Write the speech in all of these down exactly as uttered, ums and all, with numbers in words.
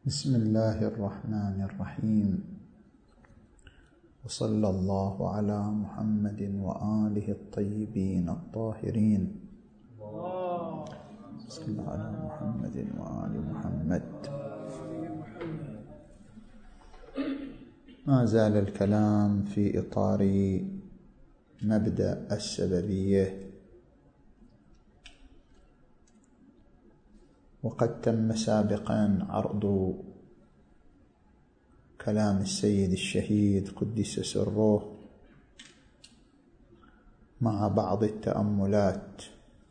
بسم الله الرحمن الرحيم، وصلى الله على محمد وآله الطيبين الطاهرين. صلى الله على محمد وآل محمد. ما زال الكلام في إطار مبدأ السببية، وقد تم سابقا عرض كلام السيد الشهيد قدس سره مع بعض التأملات،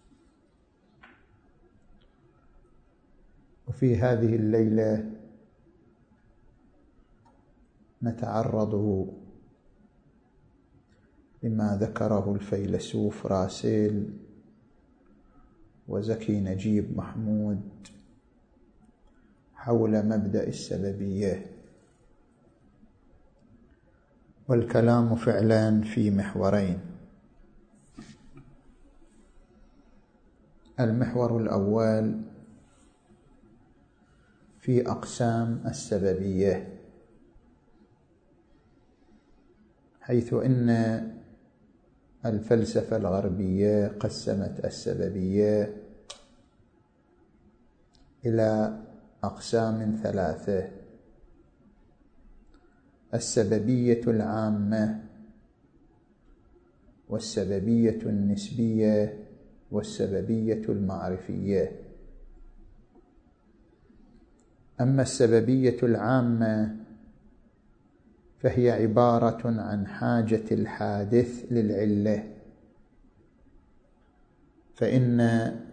وفي هذه الليلة نتعرض لما ذكره الفيلسوف راسل وزكي نجيب محمود حول مبدأ السببية، والكلام فعلا في محورين. المحور الأول في أقسام السببية، حيث إن الفلسفة الغربية قسمت السببية إلى أقسام ثلاثة: السببية العامة، والسببية النسبية، والسببية المعرفية. أما السببية العامة فهي عبارة عن حاجة الحادث للعلة، فإن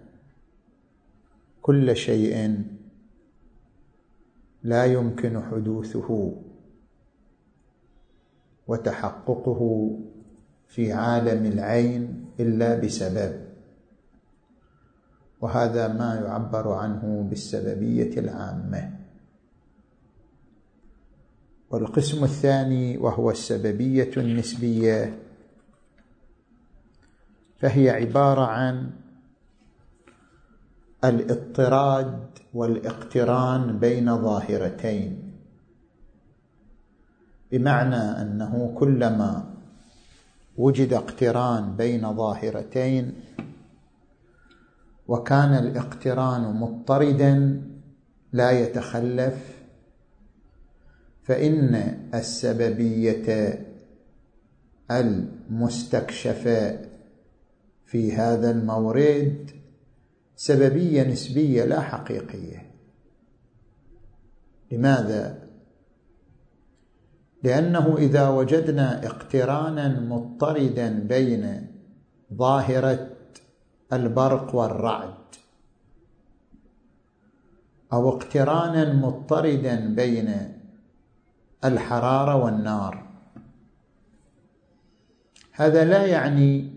كل شيء لا يمكن حدوثه وتحققه في عالم العين إلا بسبب، وهذا ما يعبر عنه بالسببية العامة. والقسم الثاني وهو السببية النسبية، فهي عبارة عن الاضطراد والاقتران بين ظاهرتين، بمعنى أنه كلما وجد اقتران بين ظاهرتين وكان الاقتران مضطردا لا يتخلف، فإن السببية المستكشفة في هذا المورد سببية نسبية لا حقيقية. لماذا؟ لأنه إذا وجدنا اقترانا مضطردا بين ظاهرة البرق والرعد، أو اقترانا مضطردا بين الحرارة والنار، هذا لا يعني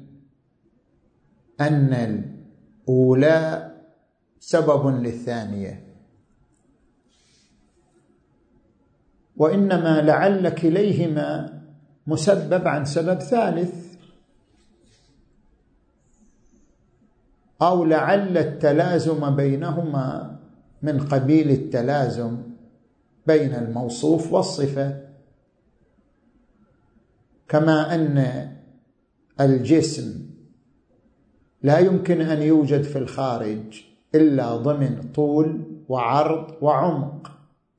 أن الأولى سبب للثانية، وإنما لعل كليهما مسبب عن سبب ثالث، أو لعل التلازم بينهما من قبيل التلازم بين الموصوف والصفة، كما أن الجسم لا يمكن أن يوجد في الخارج إلا ضمن طول وعرض وعمق،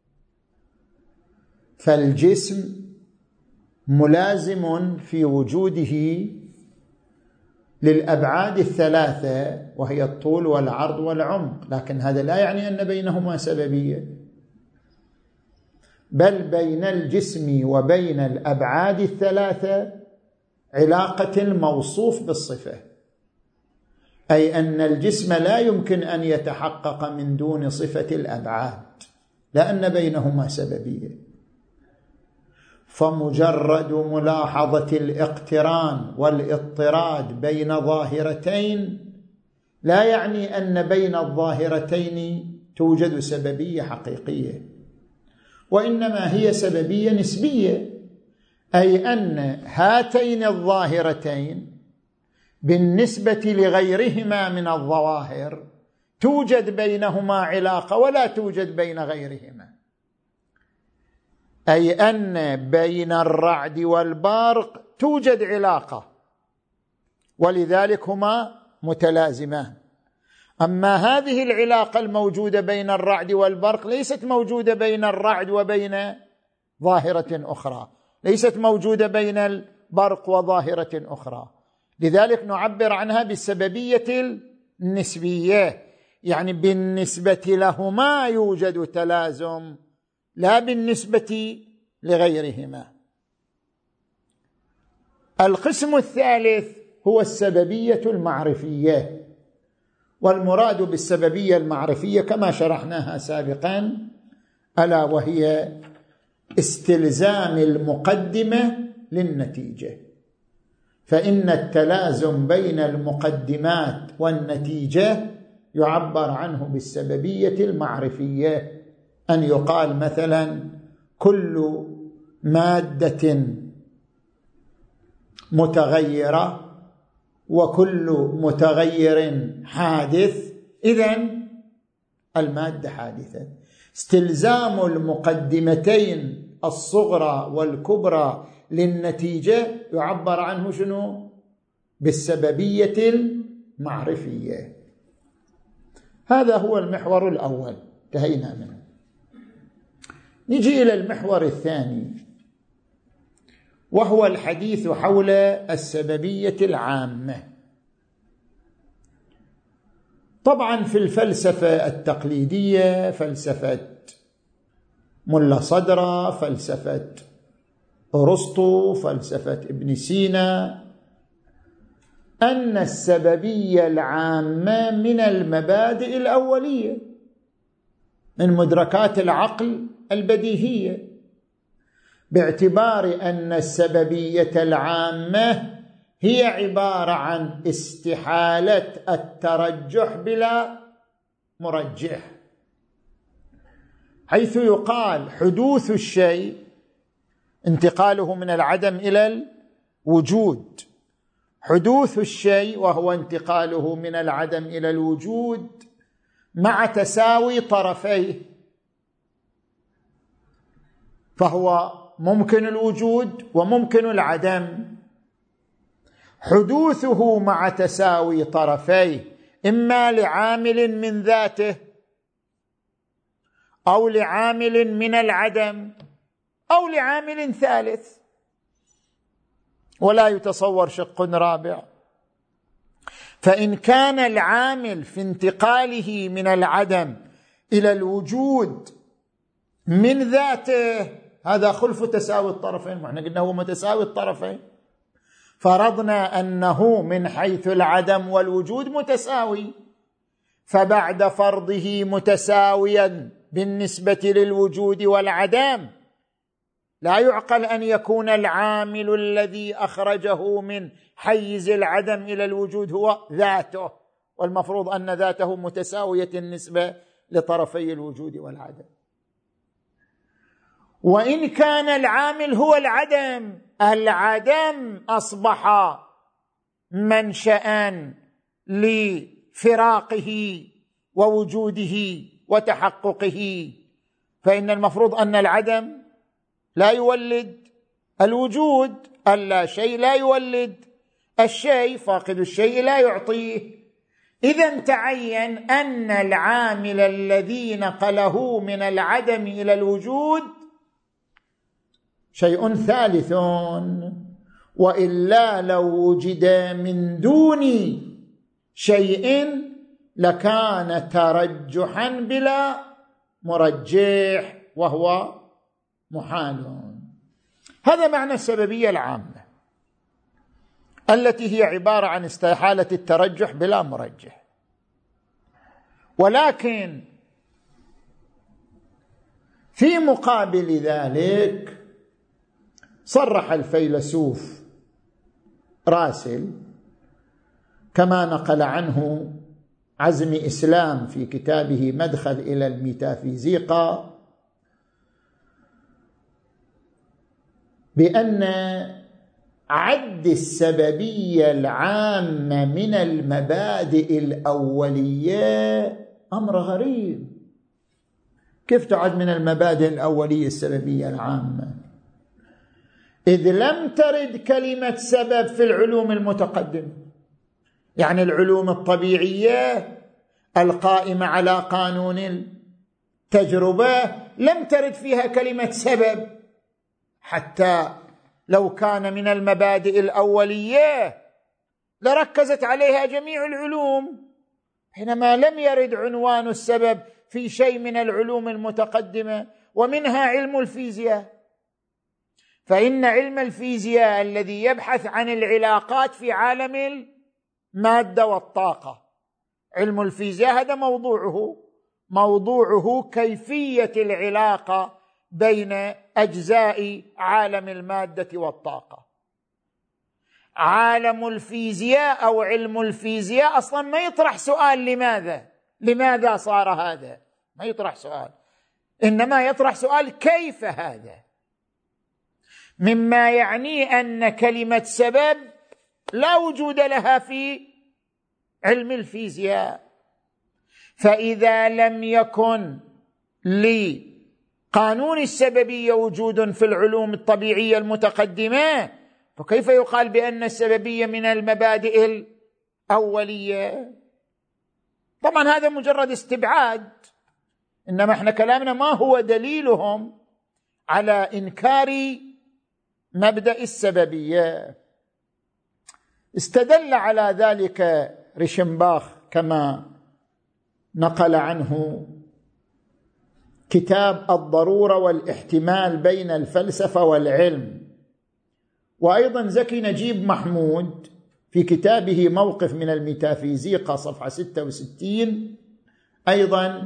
فالجسم ملازم في وجوده للأبعاد الثلاثة وهي الطول والعرض والعمق، لكن هذا لا يعني أن بينهما سببية، بل بين الجسم وبين الأبعاد الثلاثة علاقة الموصوف بالصفة، أي أن الجسم لا يمكن أن يتحقق من دون صفة الأبعاد، لأن بينهما سببية. فمجرد ملاحظة الاقتران والاضطراد بين ظاهرتين لا يعني أن بين الظاهرتين توجد سببية حقيقية، وإنما هي سببية نسبية، أي أن هاتين الظاهرتين بالنسبة لغيرهما من الظواهر توجد بينهما علاقة ولا توجد بين غيرهما، أي أن بين الرعد والبرق توجد علاقة، ولذلك هما متلازمان. أما هذه العلاقة الموجودة بين الرعد والبرق ليست موجودة بين الرعد وبين ظاهرة أخرى، ليست موجودة بين البرق وظاهرة أخرى، لذلك نعبر عنها بالسببية النسبية، يعني بالنسبة لهما يوجد تلازم لا بالنسبة لغيرهما. القسم الثالث هو السببية المعرفية، والمراد بالسببية المعرفية كما شرحناها سابقا ألا وهي استلزام المقدمة للنتيجة، فإن التلازم بين المقدمات والنتيجة يعبر عنه بالسببية المعرفية، أن يقال مثلا كل مادة متغيرة وكل متغير حادث، إذن المادة حادثة. استلزام المقدمتين الصغرى والكبرى للنتيجة يعبر عنه شنو؟ بالسببية المعرفية. هذا هو المحور الأول، انتهينا منه. نجي إلى المحور الثاني، وهو الحديث حول السببية العامة. طبعا في الفلسفة التقليدية، فلسفة ملا صدرة، فلسفة أرسطو، فلسفة ابن سينا، أن السببية العامة من المبادئ الأولية، من مدركات العقل البديهية، باعتبار أن السببية العامة هي عبارة عن استحالة الترجح بلا مرجح، حيث يقال حدوث الشيء انتقاله من العدم إلى الوجود، حدوث الشيء وهو انتقاله من العدم إلى الوجود مع تساوي طرفيه، فهو ممكن الوجود وممكن العدم. حدوثه مع تساوي طرفيه إما لعامل من ذاته أو لعامل من العدم أو لعامل ثالث، ولا يتصور شق رابع. فإن كان العامل في انتقاله من العدم إلى الوجود من ذاته، هذا خلف تساوي الطرفين، وإحنا قلنا هو متساوي الطرفين، فرضنا أنه من حيث العدم والوجود متساوي، فبعد فرضه متساويا بالنسبة للوجود والعدم لا يعقل أن يكون العامل الذي أخرجه من حيز العدم إلى الوجود هو ذاته، والمفروض أن ذاته متساوية النسبة لطرفي الوجود والعدم. وإن كان العامل هو العدم، العدم أصبح منشأ لفراقه ووجوده وتحققه، فإن المفروض أن العدم لا يولد الوجود، اللا شيء لا يولد الشيء، فاقد الشيء لا يعطيه. إذن تعين أن العامل الذي نقله من العدم إلى الوجود شيء ثالث، وإلا لو وجد من دون شيء لكان ترجحا بلا مرجح، وهو محال. هذا معنى السببية العامة التي هي عبارة عن استحالة الترجح بلا مرجح. ولكن في مقابل ذلك صرح الفيلسوف راسل كما نقل عنه عزم إسلام في كتابه مدخل إلى الميتافيزيقا بأن عد السببية العامة من المبادئ الأولية أمر غريب، كيف تعد من المبادئ الأولية السببية العامة؟ إذ لم ترد كلمة سبب في العلوم المتقدمة، يعني العلوم الطبيعية القائمة على قانون التجربة لم ترد فيها كلمة سبب، حتى لو كان من المبادئ الأولية لركزت عليها جميع العلوم، حينما لم يرد عنوان السبب في شيء من العلوم المتقدمة، ومنها علم الفيزياء. فإن علم الفيزياء الذي يبحث عن العلاقات في عالم المادة والطاقة، علم الفيزياء هذا موضوعه موضوعه كيفية العلاقة بين أجزاء عالم المادة والطاقة. عالم الفيزياء أو علم الفيزياء أصلا ما يطرح سؤال لماذا لماذا صار هذا، ما يطرح سؤال، إنما يطرح سؤال كيف هذا، مما يعني أن كلمة سبب لا وجود لها في علم الفيزياء. فإذا لم يكن لقانون السببية وجود في العلوم الطبيعية المتقدمة، فكيف يقال بأن السببية من المبادئ الأولية؟ طبعا هذا مجرد استبعاد، إنما احنا كلامنا ما هو دليلهم على إنكار مبدأ السببية. استدل على ذلك ريشنباخ كما نقل عنه كتاب الضرورة والاحتمال بين الفلسفة والعلم، وأيضا زكي نجيب محمود في كتابه موقف من الميتافيزيقا صفحة ستة وستين أيضا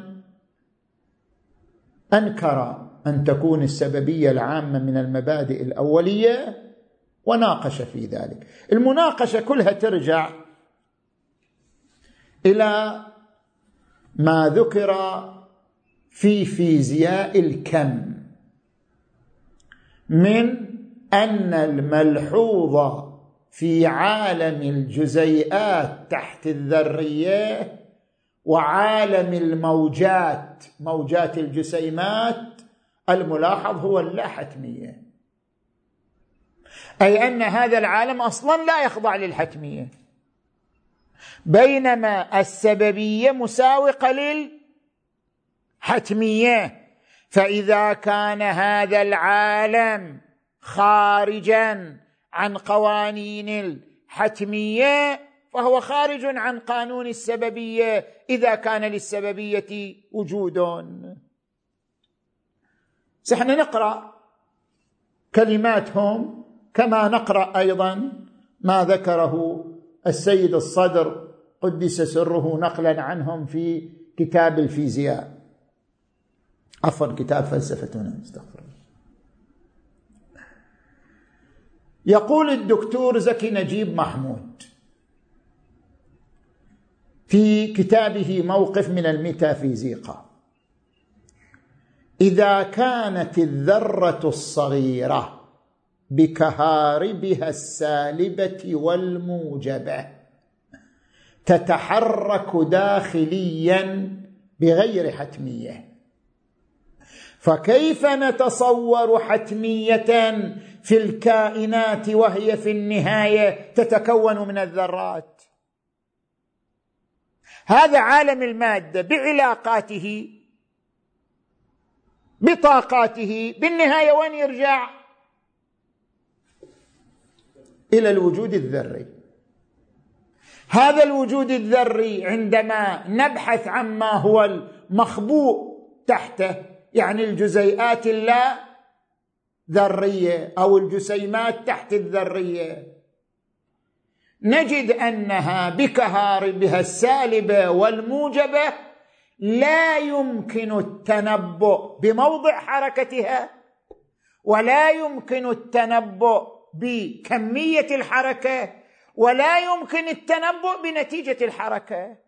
أنكر أن تكون السببية العامة من المبادئ الأولية وناقش في ذلك. المناقشة كلها ترجع إلى ما ذكر في فيزياء الكم من أن الملحوظ في عالم الجزيئات تحت الذرية وعالم الموجات موجات الجسيمات الملاحظ هو اللاحتمية، أي أن هذا العالم أصلا لا يخضع للحتمية، بينما السببية مساوقة للحتمية. فإذا كان هذا العالم خارجا عن قوانين الحتمية فهو خارج عن قانون السببية إذا كان للسببية وجود. سحنا نقرأ كلماتهم كما نقرأ أيضا ما ذكره السيد الصدر قدس سره نقلا عنهم في كتاب الفيزياء، عفوا كتاب فلسفتنا، استغفر الله. يقول الدكتور زكي نجيب محمود في كتابه موقف من الميتافيزيقا: إذا كانت الذرة الصغيرة بكهاربها السالبة والموجبة تتحرك داخليا بغير حتمية، فكيف نتصور حتمية في الكائنات وهي في النهاية تتكون من الذرات؟ هذا عالم المادة بعلاقاته بطاقاته بالنهاية وين يرجع؟ إلى الوجود الذري. هذا الوجود الذري عندما نبحث عما هو المخبوء تحته، يعني الجزيئات اللا ذرية أو الجسيمات تحت الذرية، نجد أنها بكهاربها السالبة والموجبة لا يمكن التنبؤ بموضع حركتها، ولا يمكن التنبؤ بكمية الحركة، ولا يمكن التنبؤ بنتيجة الحركة.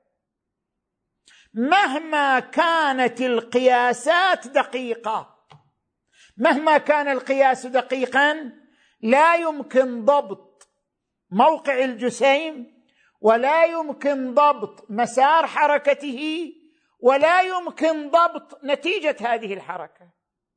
مهما كانت القياسات دقيقة، مهما كان القياس دقيقا، لا يمكن ضبط موقع الجسيم، ولا يمكن ضبط مسار حركته، ولا يمكن ضبط نتيجة هذه الحركة.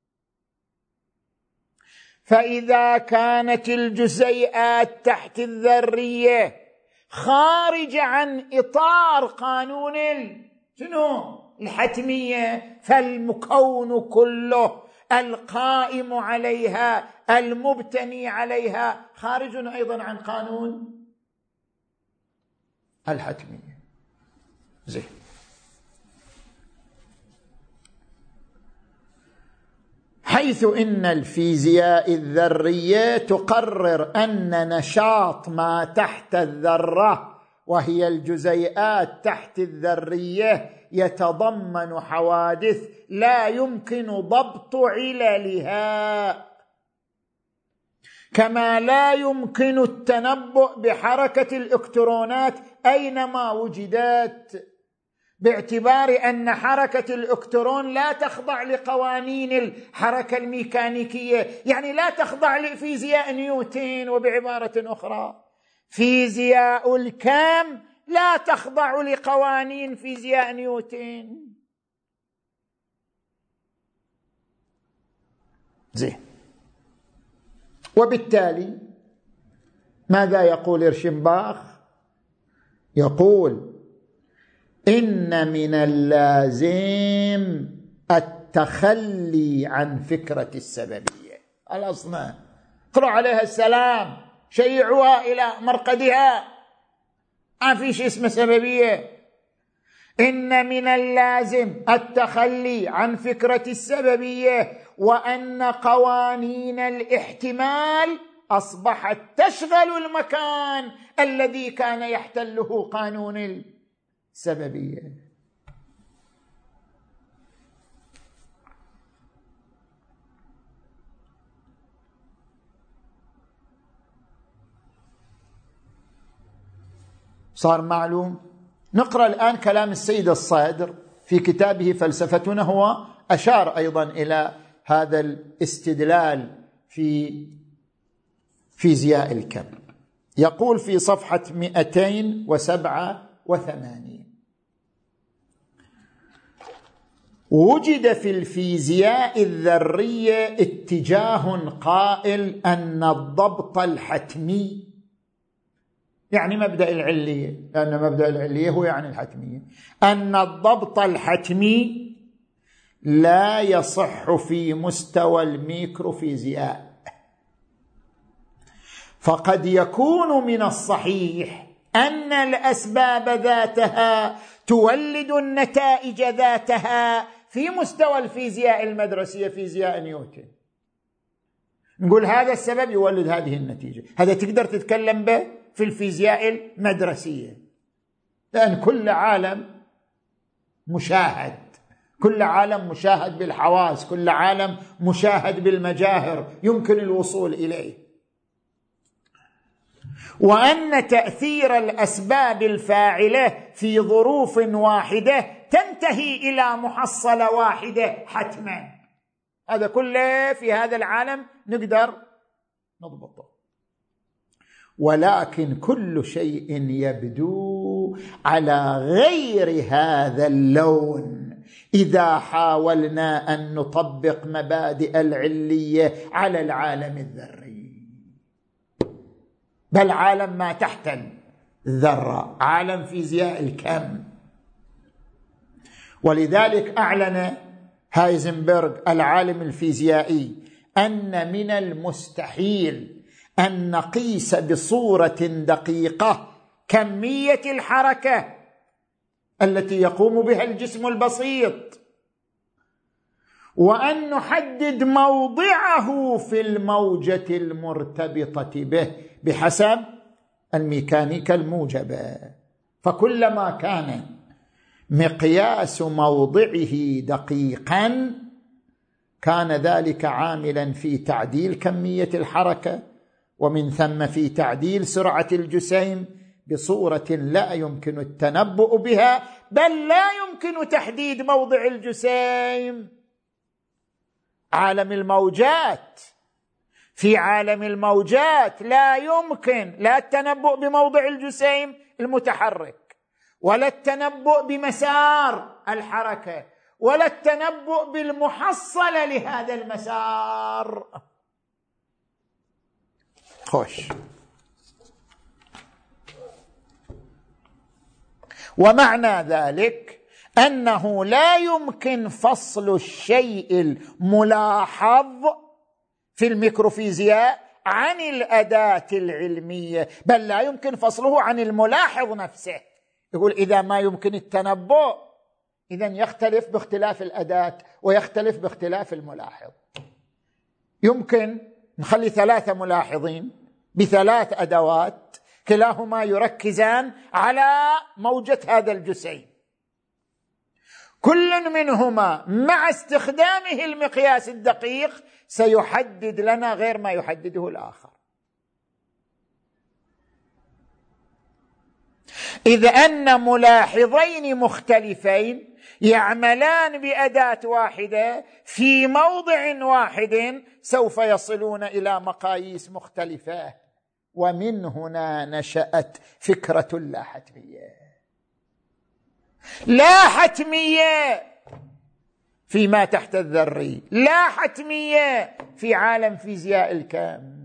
فإذا كانت الجزيئات تحت الذرية خارجة عن إطار قانون شنو؟ الحتمية، فالمكون كله القائم عليها المبتني عليها خارج أيضا عن قانون الحتمية. زين. حيث إن الفيزياء الذرية تقرر أن نشاط ما تحت الذرة وهي الجزيئات تحت الذرية يتضمن حوادث لا يمكن ضبط عللها، كما لا يمكن التنبؤ بحركة الإلكترونات أينما وجدت، باعتبار أن حركة الإلكترون لا تخضع لقوانين الحركة الميكانيكية، يعني لا تخضع لفيزياء نيوتن. وبعبارة أخرى فيزياء الكم لا تخضع لقوانين فيزياء نيوتن. زين. وبالتالي ماذا يقول إرشنباخ؟ يقول إن من اللازم التخلي عن فكرة السببية الأصنام، اقرأوا عليها السلام، شيعوها إلى مرقدها، ما في شيء اسمه سببية. إن من اللازم التخلي عن فكرة السببية، وأن قوانين الاحتمال أصبحت تشغل المكان الذي كان يحتله قانون السببية. صار معلوم؟ نقرأ الآن كلام السيد الصادر في كتابه فلسفتنا. هو أشار أيضا إلى هذا الاستدلال في فيزياء الكم. يقول في صفحة مئتين وسبعة وثمانين: وجد في الفيزياء الذرية اتجاه قائل أن الضبط الحتمي، يعني مبدأ العلية، لأن مبدأ العلية هو يعني الحتمية، أن الضبط الحتمي لا يصح في مستوى الميكروفيزياء، فقد يكون من الصحيح أن الأسباب ذاتها تولد النتائج ذاتها في مستوى الفيزياء المدرسية، فيزياء نيوتن. نقول هذا السبب يولد هذه النتيجة، هذا تقدر تتكلم به في الفيزياء المدرسية، لأن كل عالم مشاهد، كل عالم مشاهد بالحواس، كل عالم مشاهد بالمجاهر يمكن الوصول إليه. وأن تأثير الأسباب الفاعلة في ظروف واحدة تنتهي إلى محصلة واحدة حتما. هذا كله في هذا العالم نقدر نضبطه. ولكن كل شيء يبدو على غير هذا اللون إذا حاولنا أن نطبق مبادئ العلية على العالم الذري، بل عالم ما تحت الذرة، عالم فيزياء الكم. ولذلك أعلن هايزنبرغ العالم الفيزيائي أن من المستحيل أن نقيس بصورة دقيقة كمية الحركة التي يقوم بها الجسم البسيط، وأن نحدد موضعه في الموجة المرتبطة به بحسب الميكانيكا الموجبة. فكلما كان مقياس موضعه دقيقا كان ذلك عاملا في تعديل كمية الحركة، ومن ثم في تعديل سرعة الجسيم بصورة لا يمكن التنبؤ بها، بل لا يمكن تحديد موضع الجسيم. عالم الموجات، في عالم الموجات لا يمكن لا التنبؤ بموضع الجسيم المتحرك، ولا التنبؤ بمسار الحركة ولا التنبؤ بالمحصلة لهذا المسار. خوش. ومعنى ذلك أنه لا يمكن فصل الشيء الملاحظ في الميكروفيزياء عن الأداة العلمية، بل لا يمكن فصله عن الملاحظ نفسه. يقول إذا ما يمكن التنبؤ إذن يختلف باختلاف الأداة ويختلف باختلاف الملاحظ. يمكن نخلي ثلاثة ملاحظين بثلاث أدوات كلاهما يركزان على موجة هذا الجسيم، كل منهما مع استخدامه المقياس الدقيق سيحدد لنا غير ما يحدده الآخر. إذ أن ملاحظين مختلفين يعملان بأداة واحدة في موضع واحد سوف يصلون إلى مقاييس مختلفة، ومن هنا نشأت فكرة اللا حتمية. لا حتمية فيما تحت الذري، لا حتمية في عالم فيزياء الكم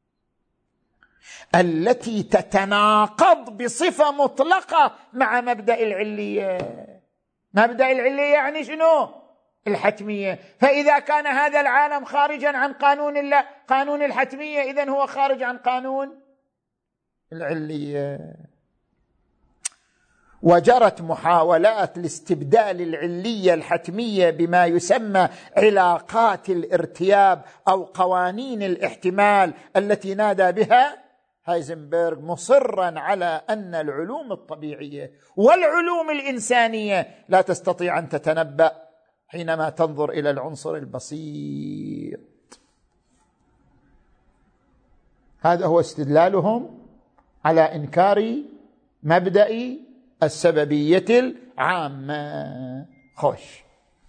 التي تتناقض بصفة مطلقة مع مبدأ العلية. مبدأ العلية يعني شنو؟ الحتمية. فإذا كان هذا العالم خارجا عن قانون الله قانون الحتمية، إذن هو خارج عن قانون العلية. وجرت محاولات لاستبدال العلية الحتمية بما يسمى علاقات الارتياب أو قوانين الاحتمال التي نادى بها هايزنبرغ، مصرا على أن العلوم الطبيعية والعلوم الإنسانية لا تستطيع أن تتنبأ حينما تنظر إلى العنصر البسيط. هذا هو استدلالهم على إنكار مبدأ السببية العامة. خوش.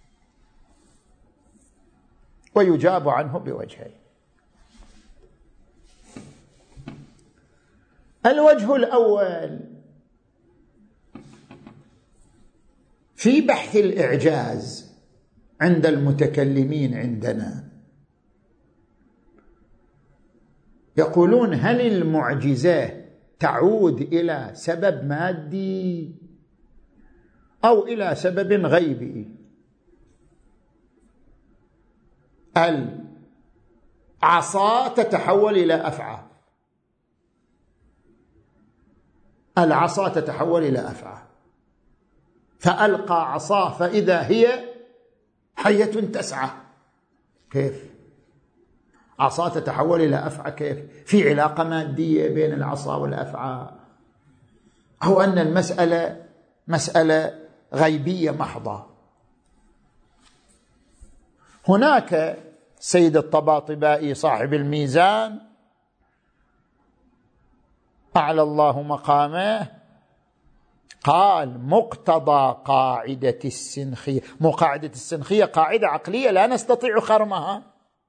ويجاب عنه بوجهين. الوجه الأول في بحث الإعجاز عند المتكلمين عندنا، يقولون هل المعجزة تعود إلى سبب مادي أو إلى سبب غيبي؟ العصا تتحول إلى أفعى، العصا تتحول إلى أفعى، فألقى عصاه فإذا هي حية تسعى. كيف عصا تتحول إلى أفعى؟ كيف في علاقة مادية بين العصا والأفعى؟ أو أن المسألة مسألة غيبية محضة؟ هناك سيد الطباطبائي صاحب الميزان أعلى الله مقامه قال مقتضى قاعدة السنخية، مو قاعدة السنخية قاعدة عقلية لا نستطيع خرمها،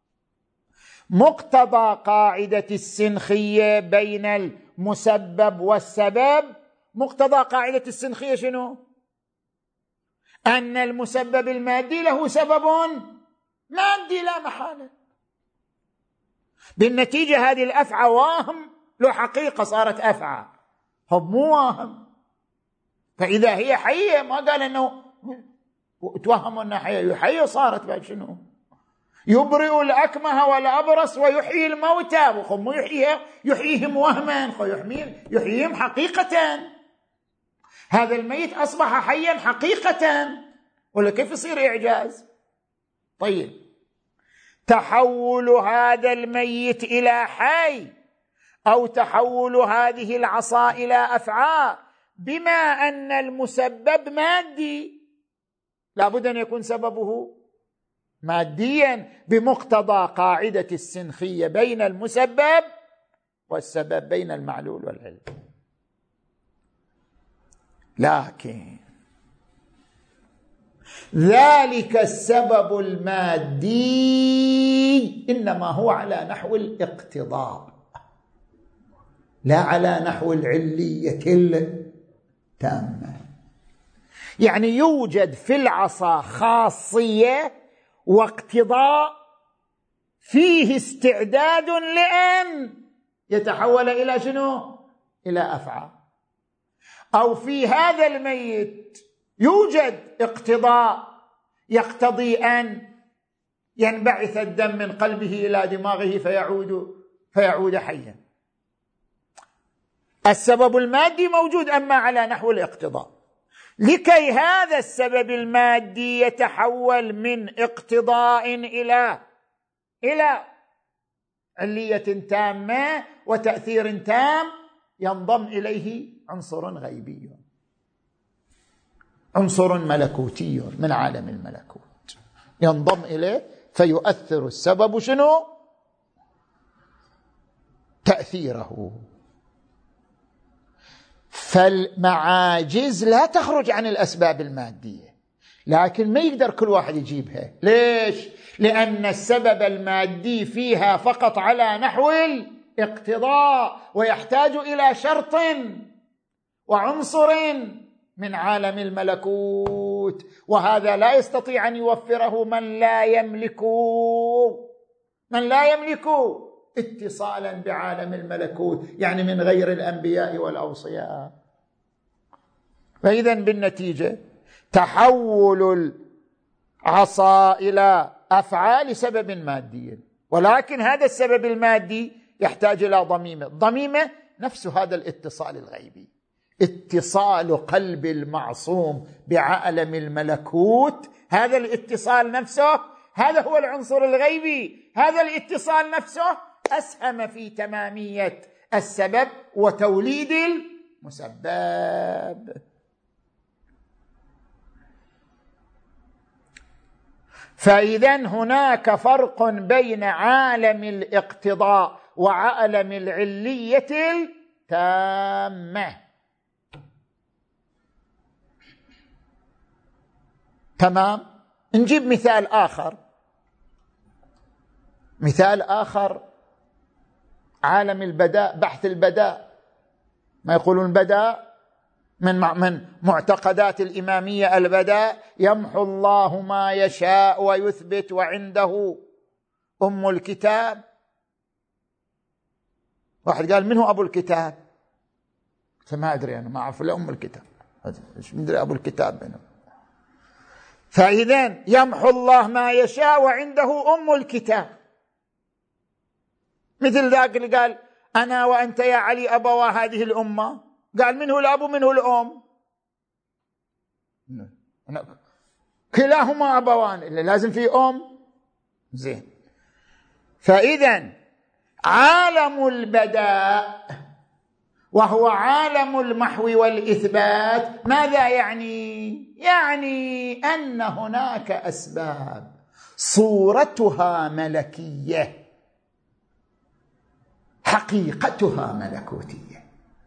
مقتضى قاعدة السنخية بين المسبب والسبب، مقتضى قاعدة السنخية شنو؟ أن المسبب المادي له سبب مادي لا محالة، بالنتيجة هذه الأفعى واهم له حقيقة صارت أفعى، هم مو واهم. فإذا هي حية ما قال أنه توهم أنها حية، حية صارت بعد شنو؟ يبرئ الأكمه والأبرص ويحيي الموتى، وخم يحيي يحييهم وهما، يحييهم حقيقة. هذا الميت أصبح حيا حقيقة، ولا كيف يصير إعجاز؟ طيب تحول هذا الميت إلى حي أو تحول هذه العصا إلى أفعى، بما أن المسبب مادي لابد أن يكون سببه ماديا بمقتضى قاعدة السنخية بين المسبب والسبب، بين المعلول والعلم. لكن ذلك السبب المادي إنما هو على نحو الاقتضاء لا على نحو العلية التامة. يعني يوجد في العصا خاصية واقتضاء فيه استعداد لأن يتحول إلى شنو؟ إلى أفعى. أو في هذا الميت يوجد اقتضاء يقتضي أن ينبعث الدم من قلبه إلى دماغه فيعود فيعود حيا. السبب المادي موجود أما على نحو الاقتضاء. لكي هذا السبب المادي يتحول من اقتضاء إلى إلى علية تامة وتأثير تام ينضم إليه عنصر غيبي، عنصر ملكوتي من عالم الملكوت ينضم إليه فيؤثر السبب شنو؟ تأثيره. فالمعاجز لا تخرج عن الأسباب المادية، لكن ما يقدر كل واحد يجيبها. ليش؟ لأن السبب المادي فيها فقط على نحو الاقتضاء، ويحتاج إلى شرط وعنصر من عالم الملكوت، وهذا لا يستطيع أن يوفره من لا يملك من لا يملك اتصالا بعالم الملكوت، يعني من غير الأنبياء والأوصياء. فإذا بالنتيجة تحول العصا إلى أفعال لسبب مادي، ولكن هذا السبب المادي يحتاج إلى ضميمة. ضميمة نفس هذا الاتصال الغيبي، اتصال قلب المعصوم بعالم الملكوت. هذا الاتصال نفسه هذا هو العنصر الغيبي. هذا الاتصال نفسه أسهم في تمامية السبب وتوليد المسبب. فإذا هناك فرق بين عالم الاقتضاء وعالم العلية التامة. تمام. نجيب مثال آخر. مثال آخر عالم البداء، بحث البداء. ما يقولون البداء من من معتقدات الإمامية، البداء يمحو الله ما يشاء ويثبت وعنده أم الكتاب. واحد قال من هو أبو الكتاب؟ فما أدري، أنا ما أعرف إلا أم الكتاب، إيش مدري أبو الكتاب منه. فإذا يمحو الله ما يشاء وعنده أم الكتاب. مثل ذاك اللي قال أنا وأنت يا علي أبوا هذه الأمة، قال منه الأب ومنه الأم، كلاهما أبوان، إلا لازم في أم. زين. فإذا عالم البداء وهو عالم المحو والإثبات ماذا يعني؟ يعني أن هناك أسباب صورتها ملكية، حقيقتها ملكوتية.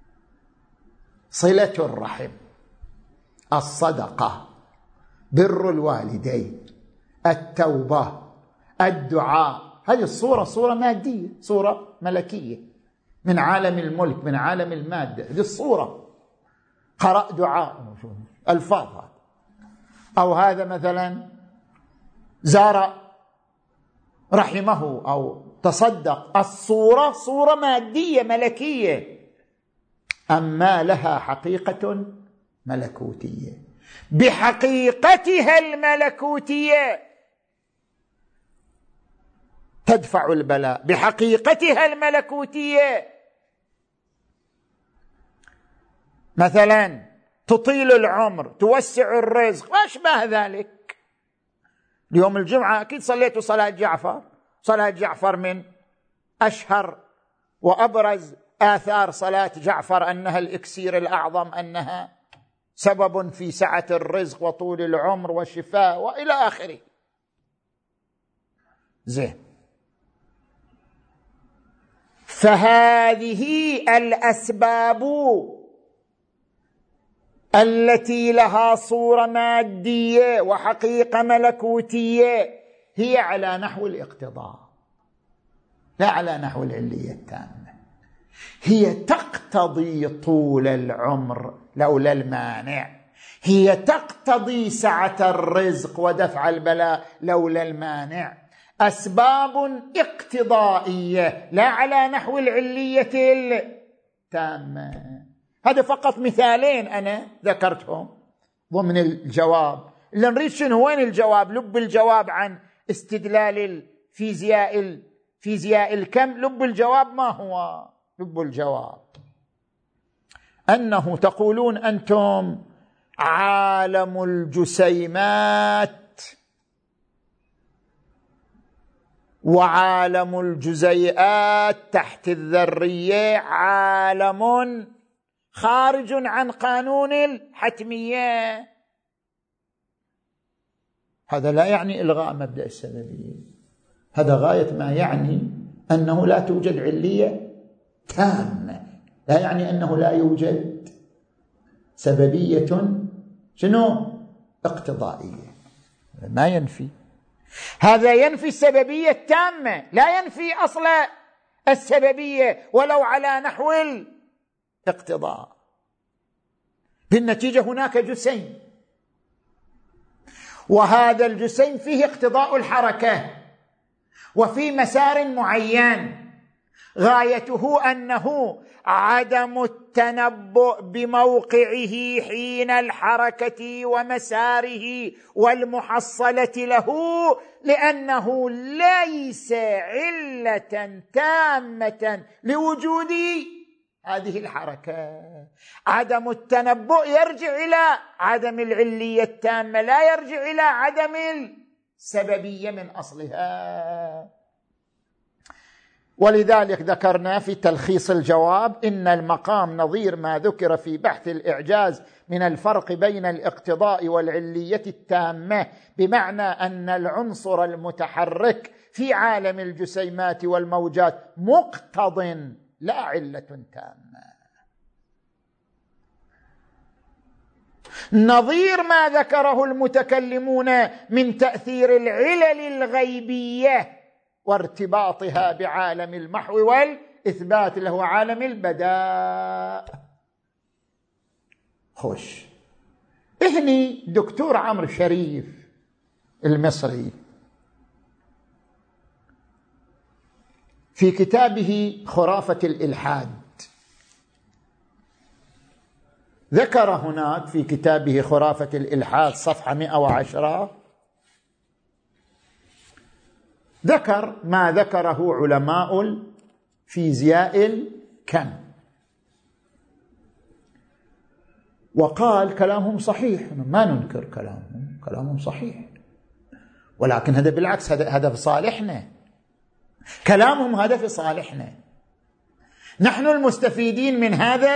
صلة الرحم، الصدقة، بر الوالدين، التوبة، الدعاء، هذه الصورة صورة مادية، صورة ملكية من عالم الملك، من عالم المادة. هذه الصورة. قرأ دعاء، ألفاظ. أو هذا مثلا زار رحمه أو تصدق. الصورة صورة مادية ملكية، أما لها حقيقة ملكوتية. بحقيقتها الملكوتية تدفع البلاء، بحقيقتها الملكوتية. مثلا تطيل العمر، توسع الرزق، وأشبه ذلك. اليوم الجمعة أكيد صليتوا صلاة جعفر. صلاة جعفر من أشهر وأبرز آثار صلاة جعفر أنها الإكسير الأعظم، أنها سبب في سعة الرزق وطول العمر والشفاء وإلى آخره. زين. فهذه الأسباب التي لها صورة مادية وحقيقة ملكوتية هي على نحو الاقتضاء لا على نحو العلية التامة. هي تقتضي طول العمر لولا المانع، هي تقتضي سعة الرزق ودفع البلاء لولا المانع. أسباب اقتضائية لا على نحو العلية التامة. هذا فقط مثالين أنا ذكرتهم ضمن الجواب. اللي نريد شنو؟ وين الجواب؟ لب الجواب عن استدلال الفيزياء الفيزياء الكم. لب الجواب ما هو؟ لب الجواب أنه تقولون أنتم عالم الجسيمات وعالم الجزيئات تحت الذرية عالم خارج عن قانون الحتمية. هذا لا يعني إلغاء مبدأ السببية، هذا غاية ما يعني أنه لا توجد علية تامة، لا يعني أنه لا يوجد سببية شنو؟ اقتضائية. ما ينفي، هذا ينفي السببية التامة، لا ينفي أصل السببية ولو على نحو الاقتضاء. بالنتيجة هناك جسيم، وهذا الجسيم فيه اقتضاء الحركة وفي مسار معين غايته أنه عدم التنبؤ بموقعه حين الحركة ومساره والمحصلة له، لأنه ليس علة تامة لوجود هذه الحركة. عدم التنبؤ يرجع إلى عدم العلية التامة، لا يرجع إلى عدم السببية من أصلها. ولذلك ذكرنا في تلخيص الجواب إن المقام نظير ما ذكر في بحث الإعجاز من الفرق بين الاقتضاء والعلية التامة، بمعنى أن العنصر المتحرك في عالم الجسيمات والموجات مقتض لا علة تامة. نظير ما ذكره المتكلمون من تأثير العلل الغيبية وارتباطها بعالم المحو والإثبات له عالم البداء. خوش إهني دكتور عمرو شريف المصري في كتابه خرافة الإلحاد ذكر هناك في كتابه خرافة الإلحاد صفحة مئة وعشرة، ذكر ما ذكره علماء الفيزياء الكم، وقال كلامهم صحيح، ما ننكر كلامهم، كلامهم صحيح، ولكن هذا بالعكس، هذا هذا في صالحنا، كلامهم هذا في صالحنا، نحن المستفيدين من هذا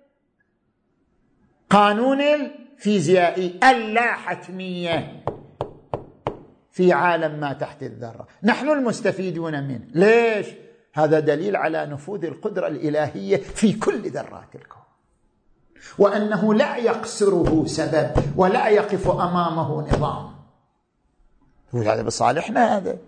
القانون الفيزيائي اللا حتمية في عالم ما تحت الذرة، نحن المستفيدون منه. ليش؟ هذا دليل على نفوذ القدرة الإلهية في كل ذرات الكون، وأنه لا يقصره سبب ولا يقف أمامه نظام. هذا بصالحنا، هذا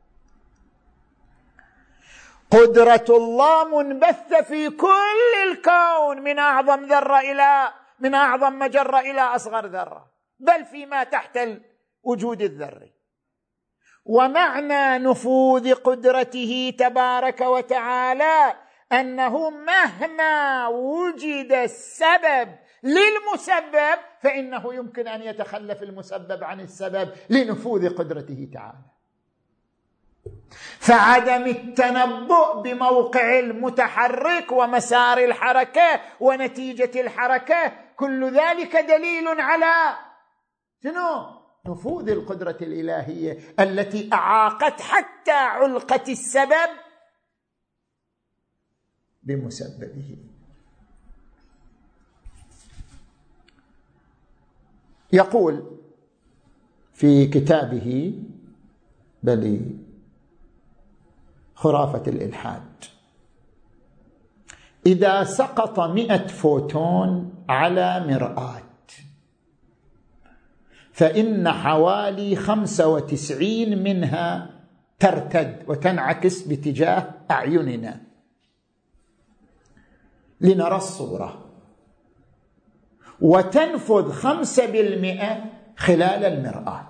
قدرة الله منبثة في كل الكون، من أعظم ذرة إلى من أعظم مجرة إلى أصغر ذرة، بل فيما تحت الوجود الذري. ومعنى نفوذ قدرته تبارك وتعالى أنه مهما وجد السبب للمسبب فإنه يمكن أن يتخلف المسبب عن السبب لنفوذ قدرته تعالى. فعدم التنبؤ بموقع المتحرك ومسار الحركة ونتيجة الحركة كل ذلك دليل على شنو؟ نفوذ القدرة الإلهية التي أعاقت حتى علقة السبب بمسببه. يقول في كتابه بل خرافة الإلحاد: إذا سقط مئة فوتون على مرآة فإن حوالي خمسة وتسعين منها ترتد وتنعكس باتجاه أعيننا لنرى الصورة، وتنفذ خمسة بالمئة خلال المرآة.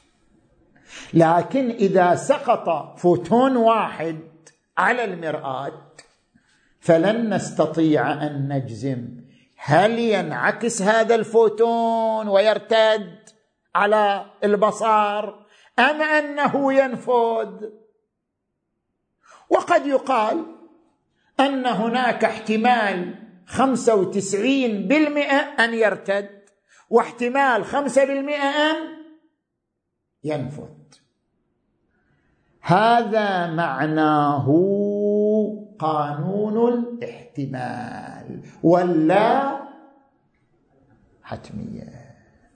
لكن إذا سقط فوتون واحد على المرآة فلن نستطيع أن نجزم هل ينعكس هذا الفوتون ويرتد على البصر أم أنه ينفذ. وقد يقال أن هناك احتمال خمسة وتسعين بالمئة أن يرتد واحتمال خمسة بالمئة أن ينفذ. هذا معناه قانون الاحتمال ولا حتمية.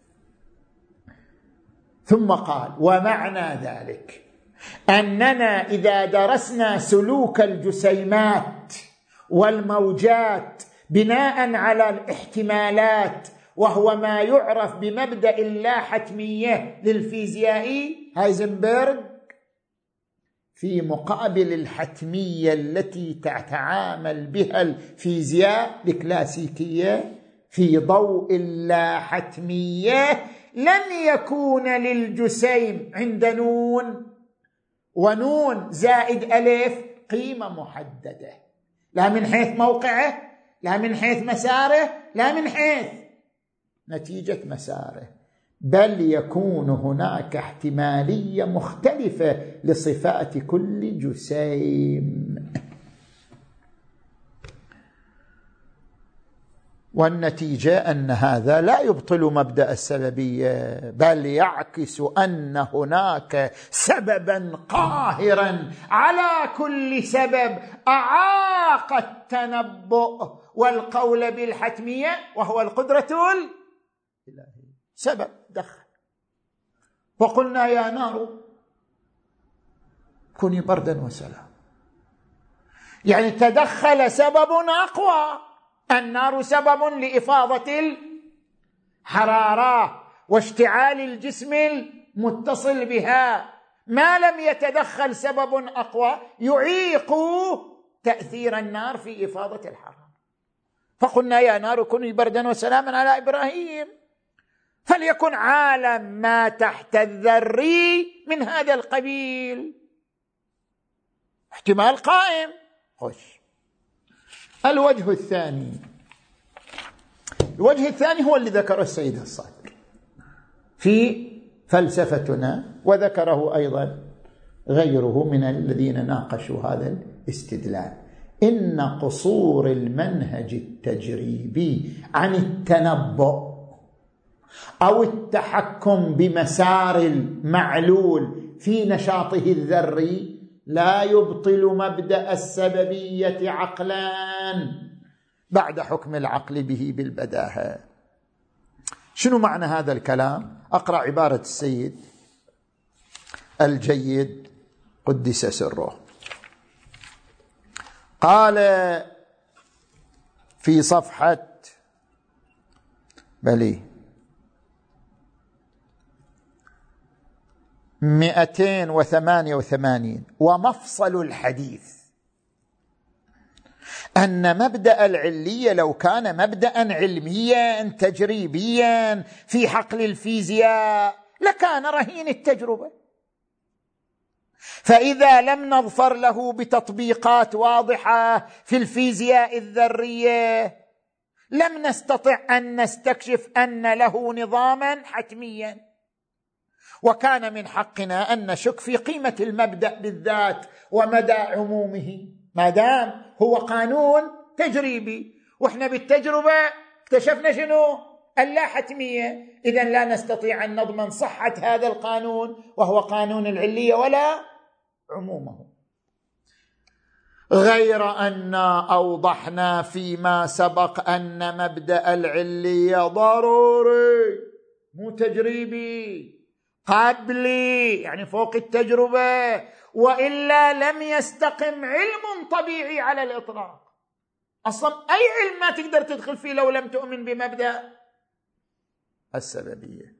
ثم قال ومعنى ذلك أننا إذا درسنا سلوك الجسيمات والموجات بناء على الاحتمالات وهو ما يعرف بمبدأ اللا حتمية للفيزيائي هايزنبرغ في مقابل الحتمية التي تتعامل بها الفيزياء الكلاسيكية في ضوء اللا حتمية، لن يكون للجسيم عند نون ونون زائد ألف قيمة محددة، لا من حيث موقعه، لا من حيث مساره، لا من حيث نتيجة مساره، بل يكون هناك احتمالية مختلفة لصفات كل جسيم. والنتيجة أن هذا لا يبطل مبدأ السببية، بل يعكس أن هناك سببا قاهرا على كل سبب أعاق التنبؤ والقول بالحتمية، وهو القدرة الإلهية. سبب دخل، وقلنا يا نار كوني بردا وسلام، يعني تدخل سبب أقوى. النار سبب لإفاضة الحرارة واشتعال الجسم المتصل بها، ما لم يتدخل سبب أقوى يعيق تأثير النار في إفاضة الحرارة. فقلنا يا نار كوني بردا وسلاما على إبراهيم، فليكن عالم ما تحت الذري من هذا القبيل، احتمال قائم. خش الوجه الثاني. الوجه الثاني هو اللي ذكره السيد الصادق في فلسفتنا، وذكره أيضا غيره من الذين ناقشوا هذا الاستدلال. إن قصور المنهج التجريبي عن التنبؤ أو التحكم بمسار المعلول في نشاطه الذري لا يبطل مبدأ السببية عقلا بعد حكم العقل به بالبداهة. شنو معنى هذا الكلام؟ أقرأ عبارة السيد الجيد قدس سره. قال في صفحة بلي مئتين وثمانية وثمانين: ومفصل الحديث أن مبدأ العلية لو كان مبدأ علميا تجريبيا في حقل الفيزياء لكان رهين التجربة، فإذا لم نظفر له بتطبيقات واضحة في الفيزياء الذرية لم نستطع أن نستكشف أن له نظاما حتميا، وكان من حقنا أن نشك في قيمة المبدأ بالذات ومدى عمومه ما دام هو قانون تجريبي، وإحنا بالتجربة اكتشفنا شنو؟ اللا حتمية. إذن لا نستطيع أن نضمن صحة هذا القانون وهو قانون العلية ولا عمومه، غير أن أوضحنا فيما سبق أن مبدأ العلية ضروري مو تجريبي قابلي، يعني فوق التجربة، وإلا لم يستقم علم طبيعي على الإطلاق. أصلا أي علم ما تقدر تدخل فيه لو لم تؤمن بمبدأ السببية.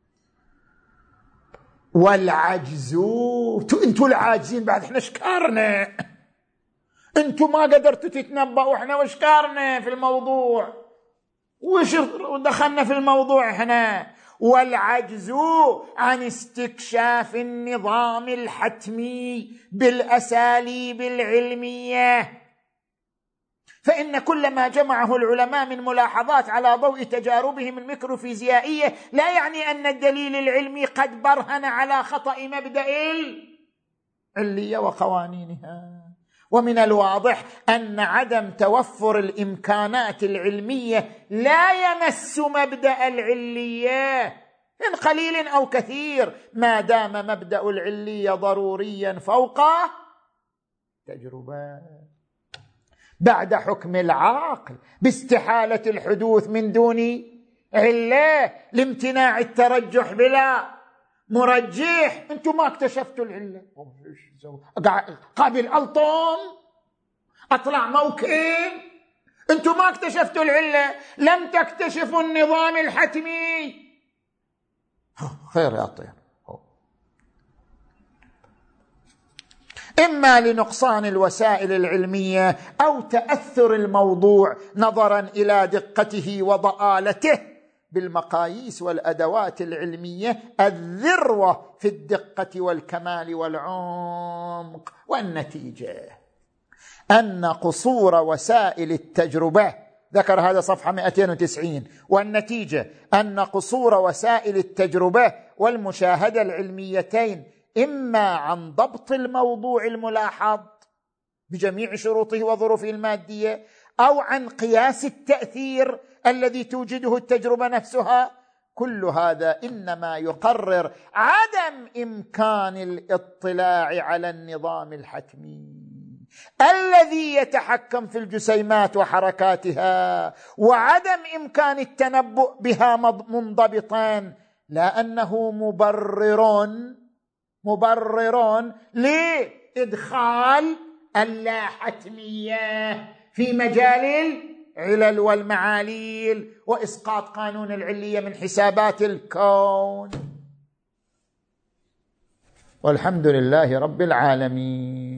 والعجز، انتوا العاجزين بعد، احنا شكارنا، انتوا ما قدرتوا تتنبأوا، احنا وشكارنا في الموضوع. ودخلنا في الموضوع هنا. والعجز عن استكشاف النظام الحتمي بالأساليب العلمية، فإن كل ما جمعه العلماء من ملاحظات على ضوء تجاربهم الميكروفيزيائية لا يعني أن الدليل العلمي قد برهن على خطأ مبدأ العلية وقوانينها. ومن الواضح أن عدم توفر الإمكانات العلمية لا يمس مبدأ العلية إن قليل أو كثير، ما دام مبدأ العلية ضروريا فوق تجربة. بعد حكم العاقل باستحالة الحدوث من دون علة لامتناع الترجح بلا مرجح، أنتم ما اكتشفتوا العلة، قابل ألطم أطلع موكب، أنتم ما اكتشفتوا العلة، لم تكتشفوا النظام الحتمي. خير يا طير، إما لنقصان الوسائل العلمية أو تأثر الموضوع نظرا إلى دقته وضآلته بالمقاييس والأدوات العلمية الذروة في الدقة والكمال والعمق. والنتيجة أن قصور وسائل التجربة، ذكر هذا صفحة مئتين وتسعين، والنتيجة أن قصور وسائل التجربة والمشاهدة العلميتين إما عن ضبط الموضوع الملاحظ بجميع شروطه وظروفه المادية، أو عن قياس التأثير الذي توجده التجربة نفسها، كل هذا إنما يقرر عدم إمكان الاطلاع على النظام الحتمي الذي يتحكم في الجسيمات وحركاتها، وعدم إمكان التنبؤ بها منضبطا، لا أنه مبرر مبرر لإدخال اللاحتمية في مجال العلل والمعاليل وإسقاط قانون العلية من حسابات الكون. والحمد لله رب العالمين.